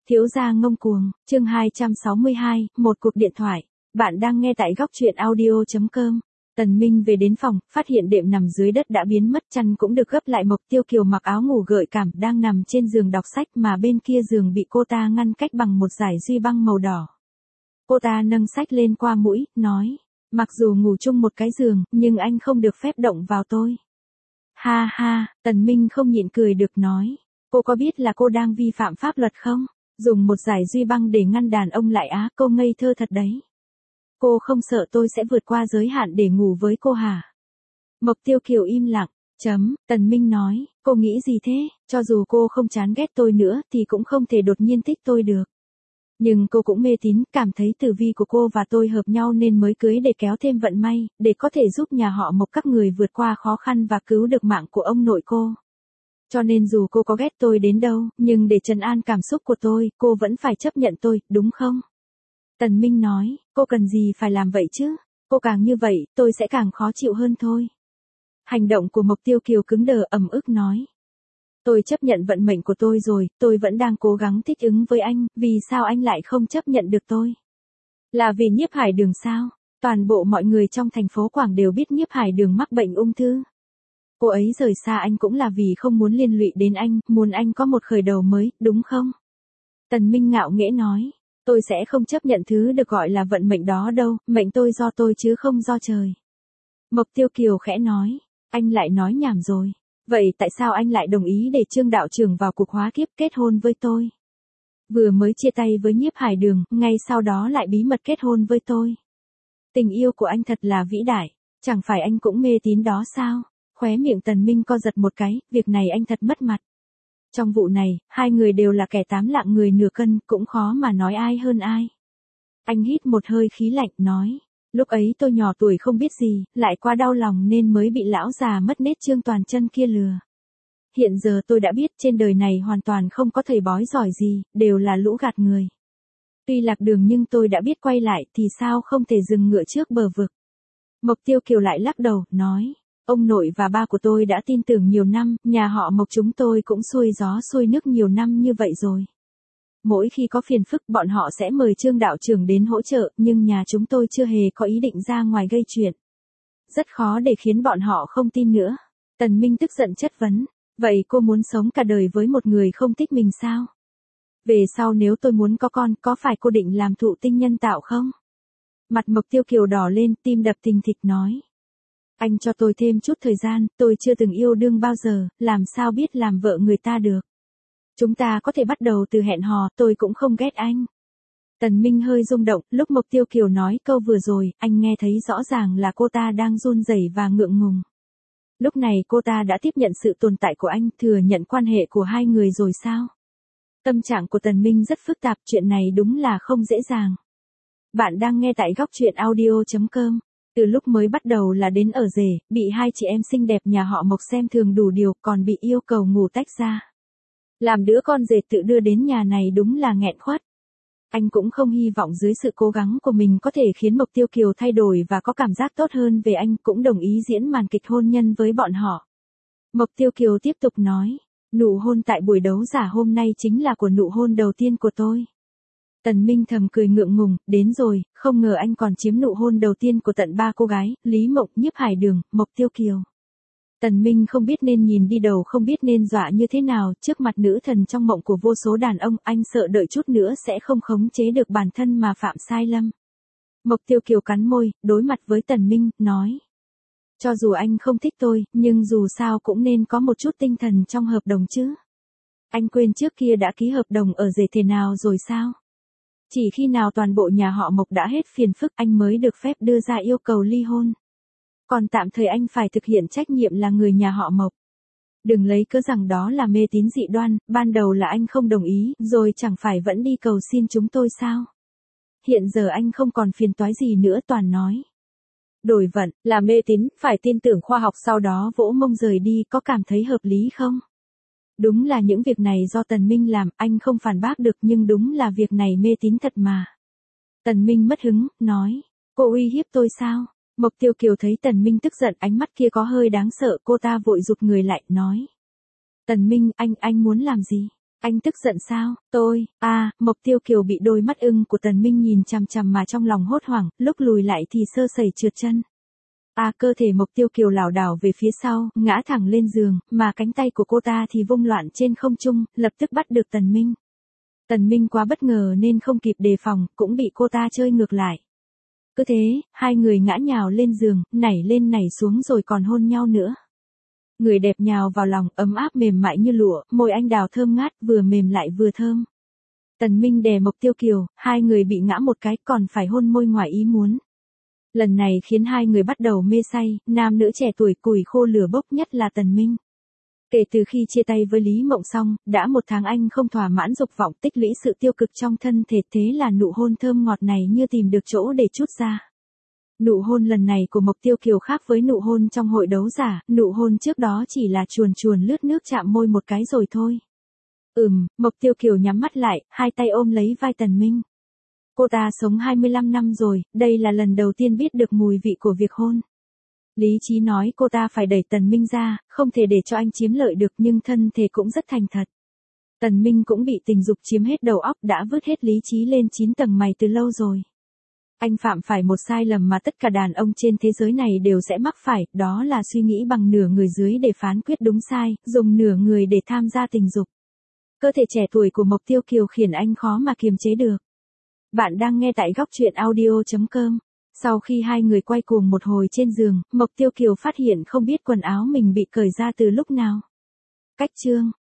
Thiếu gia ngông cuồng, chương 262, một cuộc điện thoại. Bạn đang nghe tại góc truyện audio.com. Tần Minh về đến phòng, phát hiện đệm nằm dưới đất đã biến mất, chăn cũng được gấp lại. Mộc Tiêu Kiều mặc áo ngủ gợi cảm đang nằm trên giường đọc sách, mà bên kia giường bị cô ta ngăn cách bằng một dải duy băng màu đỏ. Cô ta nâng sách lên qua mũi, nói, mặc dù ngủ chung một cái giường, nhưng anh không được phép động vào tôi. Ha ha, Tần Minh không nhịn cười được nói, cô có biết là cô đang vi phạm pháp luật không? Dùng một dải duy băng để ngăn đàn ông lại á, cô ngây thơ thật đấy. Cô không sợ tôi sẽ vượt qua giới hạn để ngủ với cô hả? Mộc Tiêu Kiều im lặng, Tần Minh nói, cô nghĩ gì thế, cho dù cô không chán ghét tôi nữa thì cũng không thể đột nhiên thích tôi được. Nhưng cô cũng mê tín, cảm thấy tử vi của cô và tôi hợp nhau nên mới cưới để kéo thêm vận may, để có thể giúp nhà họ Mộc các người vượt qua khó khăn và cứu được mạng của ông nội cô. Cho nên dù cô có ghét tôi đến đâu, nhưng để trấn an cảm xúc của tôi, cô vẫn phải chấp nhận tôi, đúng không? Tần Minh nói, cô cần gì phải làm vậy chứ? Cô càng như vậy, tôi sẽ càng khó chịu hơn thôi. Hành động của Mộc Tiêu Kiều cứng đờ, ẩm ức nói. Tôi chấp nhận vận mệnh của tôi rồi, tôi vẫn đang cố gắng thích ứng với anh, vì sao anh lại không chấp nhận được tôi? Là vì Nhiếp Hải Đường sao? Toàn bộ mọi người trong thành phố Quảng đều biết Nhiếp Hải Đường mắc bệnh ung thư. Cô ấy rời xa anh cũng là vì không muốn liên lụy đến anh, muốn anh có một khởi đầu mới, đúng không? Tần Minh ngạo nghễ nói, tôi sẽ không chấp nhận thứ được gọi là vận mệnh đó đâu, mệnh tôi do tôi chứ không do trời. Mộc Tiêu Kiều khẽ nói, anh lại nói nhảm rồi. Vậy tại sao anh lại đồng ý để Trương đạo trưởng vào cuộc hóa kiếp kết hôn với tôi? Vừa mới chia tay với Nhiếp Hải Đường, ngay sau đó lại bí mật kết hôn với tôi. Tình yêu của anh thật là vĩ đại, chẳng phải anh cũng mê tín đó sao? Khóe miệng Tần Minh co giật một cái, việc này anh thật mất mặt. Trong vụ này, hai người đều là kẻ tám lạng người nửa cân, cũng khó mà nói ai hơn ai. Anh hít một hơi khí lạnh, nói, lúc ấy tôi nhỏ tuổi không biết gì, lại quá đau lòng nên mới bị lão già mất nết Trương Toàn Chân kia lừa. Hiện giờ tôi đã biết trên đời này hoàn toàn không có thầy bói giỏi gì, đều là lũ gạt người. Tuy lạc đường nhưng tôi đã biết quay lại thì sao không thể dừng ngựa trước bờ vực. Mộc Tiêu Kiều lại lắc đầu, nói, ông nội và ba của tôi đã tin tưởng nhiều năm, nhà họ Mộc chúng tôi cũng xuôi gió xuôi nước nhiều năm như vậy rồi. Mỗi khi có phiền phức bọn họ sẽ mời Trương đạo trưởng đến hỗ trợ, nhưng nhà chúng tôi chưa hề có ý định ra ngoài gây chuyện. Rất khó để khiến bọn họ không tin nữa. Tần Minh tức giận chất vấn, vậy cô muốn sống cả đời với một người không thích mình sao? Về sau nếu tôi muốn có con, có phải cô định làm thụ tinh nhân tạo không? Mặt Mộc Tiêu Kiều đỏ lên, tim đập thình thịch nói. Anh cho tôi thêm chút thời gian, tôi chưa từng yêu đương bao giờ, làm sao biết làm vợ người ta được. Chúng ta có thể bắt đầu từ hẹn hò, tôi cũng không ghét anh. Tần Minh hơi rung động, lúc Mộc Tiêu Kiều nói câu vừa rồi, anh nghe thấy rõ ràng là cô ta đang run rẩy và ngượng ngùng. Lúc này cô ta đã tiếp nhận sự tồn tại của anh, thừa nhận quan hệ của hai người rồi sao? Tâm trạng của Tần Minh rất phức tạp, chuyện này đúng là không dễ dàng. Bạn đang nghe tại góc truyện audio.com. Từ lúc mới bắt đầu là đến ở rể, bị hai chị em xinh đẹp nhà họ Mộc xem thường đủ điều, còn bị yêu cầu ngủ tách ra. Làm đứa con rể tự đưa đến nhà này đúng là nghẹn khuất. Anh cũng không hy vọng dưới sự cố gắng của mình có thể khiến Mộc Tiêu Kiều thay đổi và có cảm giác tốt hơn về anh, cũng đồng ý diễn màn kịch hôn nhân với bọn họ. Mộc Tiêu Kiều tiếp tục nói, nụ hôn tại buổi đấu giả hôm nay chính là của nụ hôn đầu tiên của tôi. Tần Minh thầm cười ngượng ngùng, đến rồi, không ngờ anh còn chiếm nụ hôn đầu tiên của tận ba cô gái, Lý Mộng, Nhiếp Hải Đường, Mộc Tiêu Kiều. Tần Minh không biết nên nhìn đi đầu không biết nên dọa như thế nào, trước mặt nữ thần trong mộng của vô số đàn ông, anh sợ đợi chút nữa sẽ không khống chế được bản thân mà phạm sai lầm. Mộc Tiêu Kiều cắn môi, đối mặt với Tần Minh, nói. Cho dù anh không thích tôi, nhưng dù sao cũng nên có một chút tinh thần trong hợp đồng chứ. Anh quên trước kia đã ký hợp đồng ở rể thế nào rồi sao? Chỉ khi nào toàn bộ nhà họ Mộc đã hết phiền phức anh mới được phép đưa ra yêu cầu ly hôn. Còn tạm thời anh phải thực hiện trách nhiệm là người nhà họ Mộc. Đừng lấy cớ rằng đó là mê tín dị đoan, ban đầu là anh không đồng ý, rồi chẳng phải vẫn đi cầu xin chúng tôi sao? Hiện giờ anh không còn phiền toái gì nữa, toàn nói. Đổi vận, là mê tín, phải tin tưởng khoa học sau đó vỗ mông rời đi, có cảm thấy hợp lý không? Đúng là những việc này do Tần Minh làm, anh không phản bác được, nhưng đúng là việc này mê tín thật mà. Tần Minh mất hứng, nói, cô uy hiếp tôi sao? Mộc Tiêu Kiều thấy Tần Minh tức giận, ánh mắt kia có hơi đáng sợ, cô ta vội rụt người lại, nói. Tần Minh, anh muốn làm gì? Anh tức giận sao? Mộc Tiêu Kiều bị đôi mắt ưng của Tần Minh nhìn chằm chằm mà trong lòng hốt hoảng, lúc lùi lại thì sơ sẩy trượt chân. Cơ thể Mộc Tiêu Kiều lảo đảo về phía sau, ngã thẳng lên giường, mà cánh tay của cô ta thì vung loạn trên không trung, lập tức bắt được Tần Minh. Tần Minh quá bất ngờ nên không kịp đề phòng, cũng bị cô ta chơi ngược lại. Cứ thế, hai người ngã nhào lên giường, nảy lên nảy xuống rồi còn hôn nhau nữa. Người đẹp nhào vào lòng, ấm áp mềm mại như lụa, môi anh đào thơm ngát, vừa mềm lại vừa thơm. Tần Minh đè Mộc Tiêu Kiều, hai người bị ngã một cái còn phải hôn môi ngoài ý muốn. Lần này khiến hai người bắt đầu mê say, nam nữ trẻ tuổi củi khô lửa bốc, nhất là Tần Minh. Kể từ khi chia tay với Lý Mộng xong, đã 1 tháng anh không thỏa mãn dục vọng, tích lũy sự tiêu cực trong thân thể, thế là nụ hôn thơm ngọt này như tìm được chỗ để trút ra. Nụ hôn lần này của Mộc Tiêu Kiều khác với nụ hôn trong hội đấu giả, nụ hôn trước đó chỉ là chuồn chuồn lướt nước chạm môi một cái rồi thôi. Mộc Tiêu Kiều nhắm mắt lại, hai tay ôm lấy vai Tần Minh. Cô ta sống 25 năm rồi, đây là lần đầu tiên biết được mùi vị của việc hôn. Lý trí nói cô ta phải đẩy Tần Minh ra, không thể để cho anh chiếm lợi được, nhưng thân thể cũng rất thành thật. Tần Minh cũng bị tình dục chiếm hết đầu óc, đã vứt hết lý trí lên 9 tầng mày từ lâu rồi. Anh phạm phải một sai lầm mà tất cả đàn ông trên thế giới này đều sẽ mắc phải, đó là suy nghĩ bằng nửa người dưới để phán quyết đúng sai, dùng nửa người để tham gia tình dục. Cơ thể trẻ tuổi của Mộc Tiêu Kiều khiến anh khó mà kiềm chế được. Bạn đang nghe tại góc truyện audio.com. Sau khi hai người quay cuồng một hồi trên giường, Mộc Tiêu Kiều phát hiện không biết quần áo mình bị cởi ra từ lúc nào. Cách chương